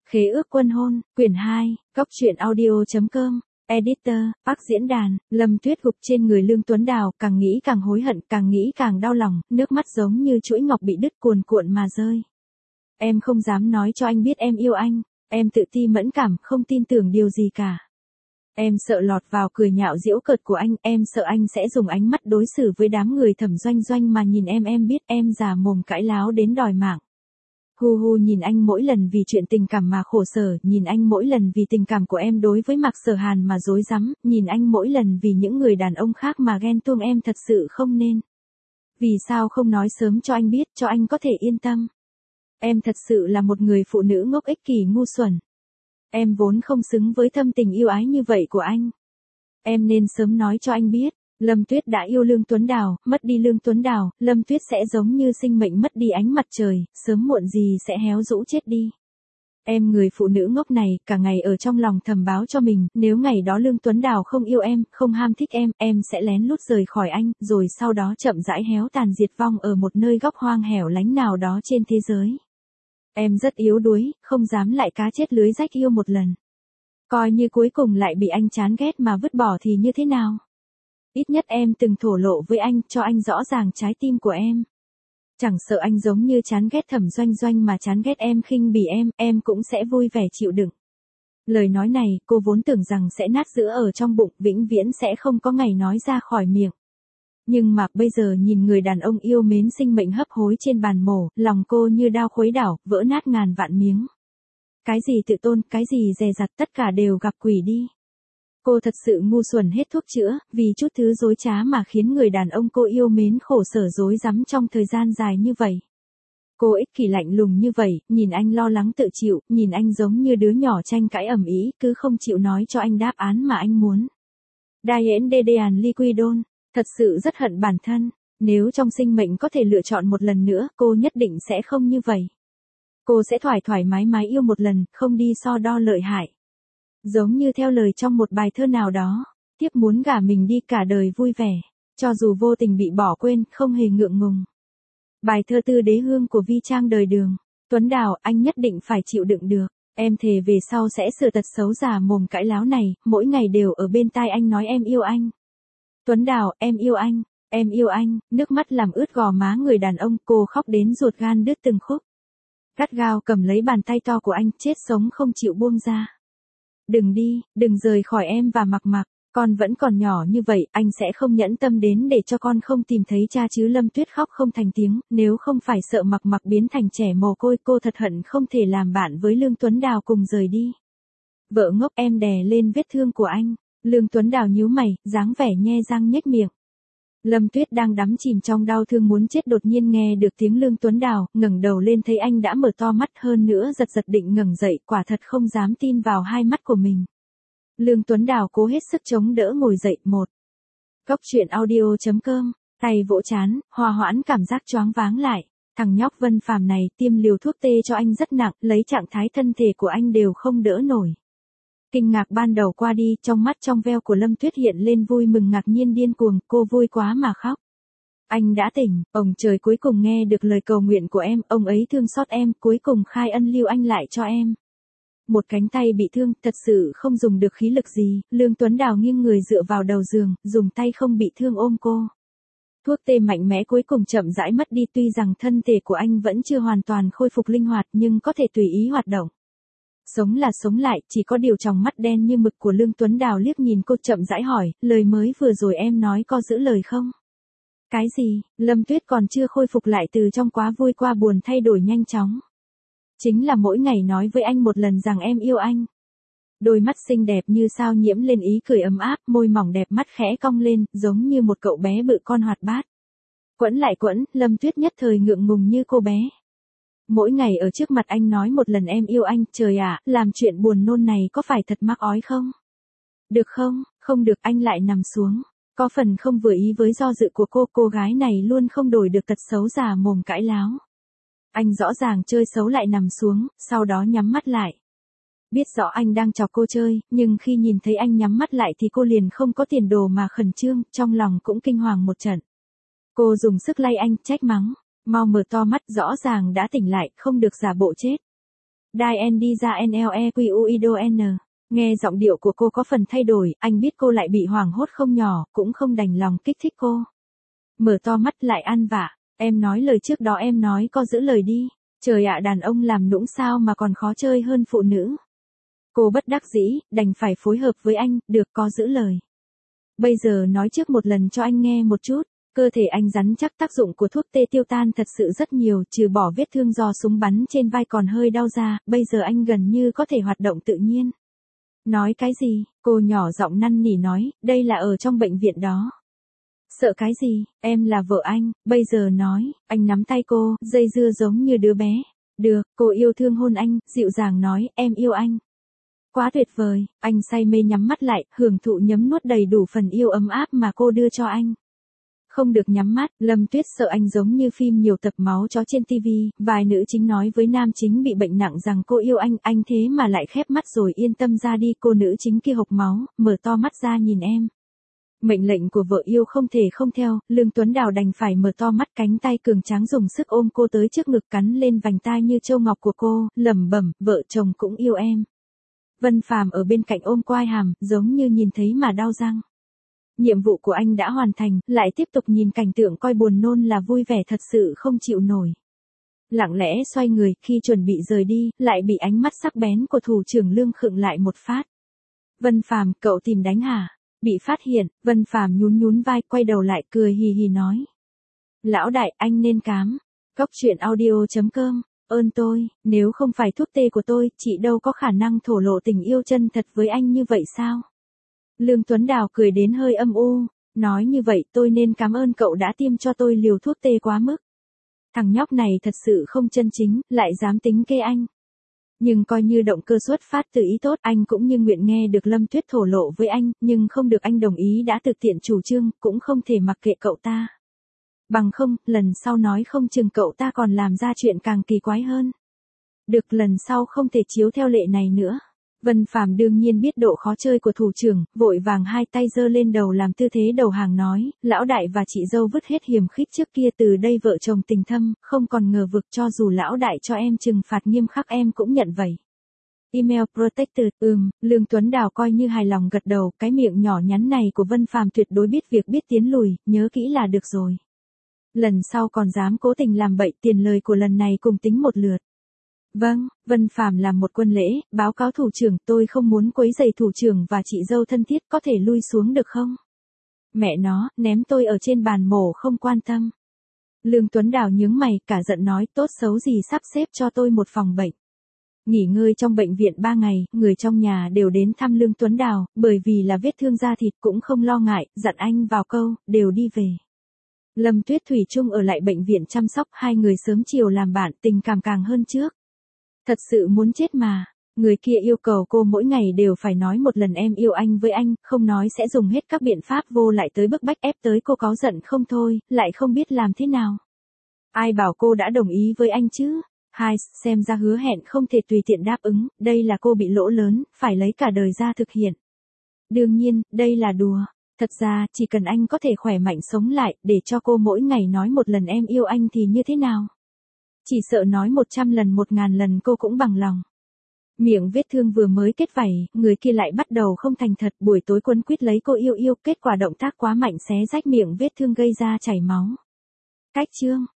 Khế ước quân hôn, quyển 2, Góc truyện audio.com, Editor, Park diễn đàn, Lâm Tuyết gục trên người Lương Tuấn Đào, càng nghĩ càng hối hận, càng nghĩ càng đau lòng, nước mắt giống như chuỗi ngọc bị đứt cuồn cuộn mà rơi. Em không dám nói cho anh biết em yêu anh, em tự ti mẫn cảm, không tin tưởng điều gì cả. Em sợ lọt vào cười nhạo giễu cợt của anh, em sợ anh sẽ dùng ánh mắt đối xử với đám người Thẩm Doanh Doanh mà nhìn em biết em già mồm cãi láo đến đòi mạng. Hu hu nhìn anh mỗi lần vì chuyện tình cảm mà khổ sở, nhìn anh mỗi lần vì tình cảm của em đối với Mạc Sở Hàn mà rối rắm, nhìn anh mỗi lần vì những người đàn ông khác mà ghen tuông em thật sự không nên. Vì sao không nói sớm cho anh biết, cho anh có thể yên tâm. Em thật sự là một người phụ nữ ngốc ích kỷ ngu xuẩn. Em vốn không xứng với thâm tình yêu ái như vậy của anh. Em nên sớm nói cho anh biết. Lâm Tuyết đã yêu Lương Tuấn Đào, mất đi Lương Tuấn Đào, Lâm Tuyết sẽ giống như sinh mệnh mất đi ánh mặt trời, sớm muộn gì sẽ héo rũ chết đi. Em người phụ nữ ngốc này, cả ngày ở trong lòng thầm báo cho mình, nếu ngày đó Lương Tuấn Đào không yêu em, không ham thích em sẽ lén lút rời khỏi anh, rồi sau đó chậm rãi héo tàn diệt vong ở một nơi góc hoang hẻo lánh nào đó trên thế giới. Em rất yếu đuối, không dám lại cá chết lưới rách yêu một lần. Coi như cuối cùng lại bị anh chán ghét mà vứt bỏ thì như thế nào? Ít nhất em từng thổ lộ với anh, cho anh rõ ràng trái tim của em. Chẳng sợ anh giống như chán ghét Thẩm Doanh Doanh mà chán ghét em, khinh bỉ em cũng sẽ vui vẻ chịu đựng. Lời nói này, cô vốn tưởng rằng sẽ nát giữa ở trong bụng, vĩnh viễn sẽ không có ngày nói ra khỏi miệng. Nhưng mà bây giờ nhìn người đàn ông yêu mến sinh mệnh hấp hối trên bàn mổ, lòng cô như đao khuấy đảo, vỡ nát ngàn vạn miếng. Cái gì tự tôn, cái gì dè dặt, tất cả đều gặp quỷ đi. Cô thật sự ngu xuẩn hết thuốc chữa, vì chút thứ dối trá mà khiến người đàn ông cô yêu mến khổ sở rối rắm trong thời gian dài như vậy. Cô ích kỷ lạnh lùng như vậy, nhìn anh lo lắng tự chịu, nhìn anh giống như đứa nhỏ tranh cãi ầm ĩ, cứ không chịu nói cho anh đáp án mà anh muốn. Diane Dedean Liquidon, thật sự rất hận bản thân, nếu trong sinh mệnh có thể lựa chọn một lần nữa, cô nhất định sẽ không như vậy. Cô sẽ thoải mái yêu một lần, không đi so đo lợi hại. Giống như theo lời trong một bài thơ nào đó, tiếp muốn gả mình đi cả đời vui vẻ, cho dù vô tình bị bỏ quên, không hề ngượng ngùng. Bài thơ Tư Đế Hương của Vi Trang đời Đường. Tuấn Đào, anh nhất định phải chịu đựng được, em thề về sau sẽ sửa tật xấu già mồm cãi láo này, mỗi ngày đều ở bên tai anh nói em yêu anh. Tuấn Đào, em yêu anh, nước mắt làm ướt gò má người đàn ông, cô khóc đến ruột gan đứt từng khúc. Gắt gao cầm lấy bàn tay to của anh, chết sống không chịu buông ra. Đừng đi, đừng rời khỏi em và Mặc, con vẫn còn nhỏ như vậy, anh sẽ không nhẫn tâm đến để cho con không tìm thấy cha chứ. Lâm Tuyết khóc không thành tiếng, nếu không phải sợ Mặc biến thành trẻ mồ côi, cô thật hận không thể làm bạn với Lương Tuấn Đào cùng rời đi. Vợ ngốc, em đè lên vết thương của anh. Lương Tuấn Đào nhíu mày, dáng vẻ nhe răng nhếch miệng. Lâm Tuyết đang đắm chìm trong đau thương muốn chết, đột nhiên nghe được tiếng Lương Tuấn Đào, ngẩng đầu lên thấy anh đã mở to mắt, hơn nữa giật định ngẩng dậy, quả thật không dám tin vào hai mắt của mình. Lương Tuấn Đào cố hết sức chống đỡ ngồi dậy. Góc truyện audio.com, tay vỗ chán, hòa hoãn cảm giác choáng váng lại. Thằng nhóc Vân Phàm này tiêm liều thuốc tê cho anh rất nặng, lấy trạng thái thân thể của anh đều không đỡ nổi. Kinh ngạc ban đầu qua đi, trong mắt trong veo của Lâm Tuyết hiện lên vui mừng ngạc nhiên điên cuồng, cô vui quá mà khóc. Anh đã tỉnh, ông trời cuối cùng nghe được lời cầu nguyện của em, ông ấy thương xót em, cuối cùng khai ân lưu anh lại cho em. Một cánh tay bị thương, thật sự không dùng được khí lực gì, Lương Tuấn Đào nghiêng người dựa vào đầu giường, dùng tay không bị thương ôm cô. Thuốc tê mạnh mẽ cuối cùng chậm rãi mất đi, tuy rằng thân thể của anh vẫn chưa hoàn toàn khôi phục linh hoạt nhưng có thể tùy ý hoạt động. Sống là sống lại, chỉ có điều tròng mắt đen như mực của Lương Tuấn Đào liếc nhìn cô chậm rãi hỏi, lời mới vừa rồi em nói có giữ lời không? Cái gì? Lâm Tuyết còn chưa khôi phục lại từ trong quá vui qua buồn thay đổi nhanh chóng. Chính là mỗi ngày nói với anh một lần rằng em yêu anh. Đôi mắt xinh đẹp như sao nhiễm lên ý cười ấm áp, môi mỏng đẹp mắt khẽ cong lên, giống như một cậu bé bự con hoạt bát. Quẫn lại quẫn, Lâm Tuyết nhất thời ngượng ngùng như cô bé. Mỗi ngày ở trước mặt anh nói một lần em yêu anh, trời ạ, làm chuyện buồn nôn này có phải thật mắc ói không? Được không? Không được, anh lại nằm xuống. Có phần không vừa ý với do dự của cô gái này luôn không đổi được tật xấu già mồm cãi láo. Anh rõ ràng chơi xấu lại nằm xuống, sau đó nhắm mắt lại. Biết rõ anh đang chọc cô chơi, nhưng khi nhìn thấy anh nhắm mắt lại thì cô liền không có tiền đồ mà khẩn trương, trong lòng cũng kinh hoàng một trận. Cô dùng sức lay anh, trách mắng. Mau mở to mắt, rõ ràng đã tỉnh lại, không được giả bộ chết. Dien đi ra NLEQUIDON. Nghe giọng điệu của cô có phần thay đổi, anh biết cô lại bị hoảng hốt không nhỏ, cũng không đành lòng kích thích cô. Mở to mắt lại ăn vạ, em nói lời trước đó em nói có giữ lời đi. Trời ạ, đàn ông làm nũng sao mà còn khó chơi hơn phụ nữ. Cô bất đắc dĩ, đành phải phối hợp với anh, được, có giữ lời. Bây giờ nói trước một lần cho anh nghe một chút. Cơ thể anh rắn chắc, tác dụng của thuốc tê tiêu tan thật sự rất nhiều, trừ bỏ vết thương do súng bắn trên vai còn hơi đau ra, bây giờ anh gần như có thể hoạt động tự nhiên. Nói cái gì? Cô nhỏ giọng năn nỉ nói, đây là ở trong bệnh viện đó. Sợ cái gì, em là vợ anh, bây giờ nói, anh nắm tay cô, dây dưa giống như đứa bé. Được, cô yêu thương hôn anh, dịu dàng nói, em yêu anh. Quá tuyệt vời, anh say mê nhắm mắt lại, hưởng thụ nhấm nuốt đầy đủ phần yêu ấm áp mà cô đưa cho anh. Không được nhắm mắt, Lâm Tuyết sợ anh giống như phim nhiều tập máu chó trên TV, vài nữ chính nói với nam chính bị bệnh nặng rằng cô yêu anh thế mà lại khép mắt rồi yên tâm ra đi, cô nữ chính kia hộc máu, mở to mắt ra nhìn em. Mệnh lệnh của vợ yêu không thể không theo, Lương Tuấn Đào đành phải mở to mắt, cánh tay cường tráng dùng sức ôm cô tới trước ngực, cắn lên vành tai như châu ngọc của cô, lẩm bẩm, vợ chồng cũng yêu em. Vân Phàm ở bên cạnh ôm quai hàm, giống như nhìn thấy mà đau răng. Nhiệm vụ của anh đã hoàn thành, lại tiếp tục nhìn cảnh tượng coi buồn nôn là vui vẻ thật sự không chịu nổi. Lặng lẽ xoay người, khi chuẩn bị rời đi, lại bị ánh mắt sắc bén của thủ trưởng Lương khựng lại một phát. Vân Phàm, cậu tìm đánh hả? Bị phát hiện, Vân Phàm nhún nhún vai, quay đầu lại cười hì hì nói. Lão đại, anh nên cám. Góc truyện audio.com, ơn tôi, nếu không phải thuốc tê của tôi, chị đâu có khả năng thổ lộ tình yêu chân thật với anh như vậy sao? Lương Tuấn Đào cười đến hơi âm u, nói như vậy tôi nên cảm ơn cậu đã tiêm cho tôi liều thuốc tê quá mức. Thằng nhóc này thật sự không chân chính, lại dám tính kê anh. Nhưng coi như động cơ xuất phát từ ý tốt, anh cũng như nguyện nghe được Lâm Tuyết thổ lộ với anh, nhưng không được anh đồng ý đã thực tiện chủ trương, cũng không thể mặc kệ cậu ta. Bằng không, lần sau nói không chừng cậu ta còn làm ra chuyện càng kỳ quái hơn. Được, lần sau không thể chiếu theo lệ này nữa. Vân Phàm đương nhiên biết độ khó chơi của thủ trưởng, vội vàng hai tay giơ lên đầu làm tư thế đầu hàng nói, lão đại và chị dâu vứt hết hiềm khích trước kia, từ đây vợ chồng tình thâm, không còn ngờ vực, cho dù lão đại cho em trừng phạt nghiêm khắc em cũng nhận vậy. Email protected, Lương Tuấn Đào coi như hài lòng gật đầu, cái miệng nhỏ nhắn này của Vân Phàm tuyệt đối biết việc biết tiến lùi, nhớ kỹ là được rồi. Lần sau còn dám cố tình làm bậy, tiền lời của lần này cùng tính một lượt. Vâng, Vân Phàm làm một quân lễ, báo cáo thủ trưởng, tôi không muốn quấy rầy thủ trưởng và chị dâu thân thiết, có thể lui xuống được không? Mẹ nó, ném tôi ở trên bàn mổ không quan tâm. Lương Tuấn Đào nhướng mày, cả giận nói, tốt xấu gì sắp xếp cho tôi một phòng bệnh. Nghỉ ngơi trong bệnh viện 3 ngày, người trong nhà đều đến thăm Lương Tuấn Đào, bởi vì là vết thương da thịt cũng không lo ngại, dặn anh vào câu, đều đi về. Lâm Tuyết thủy chung ở lại bệnh viện chăm sóc, hai người sớm chiều làm bạn, tình cảm càng hơn trước. Thật sự muốn chết mà, người kia yêu cầu cô mỗi ngày đều phải nói một lần em yêu anh với anh, không nói sẽ dùng hết các biện pháp vô lại tới bức bách ép tới cô cáu giận không thôi, lại không biết làm thế nào. Ai bảo cô đã đồng ý với anh chứ? Hai, xem ra hứa hẹn không thể tùy tiện đáp ứng, đây là cô bị lỗ lớn, phải lấy cả đời ra thực hiện. Đương nhiên, đây là đùa. Thật ra, chỉ cần anh có thể khỏe mạnh sống lại, để cho cô mỗi ngày nói một lần em yêu anh thì như thế nào? Chỉ sợ nói 100 lần 1000 lần cô cũng bằng lòng. Miệng vết thương vừa mới kết vảy, người kia lại bắt đầu không thành thật, buổi tối quấn quýt lấy cô yêu, kết quả động tác quá mạnh xé rách miệng vết thương gây ra chảy máu. Cách chương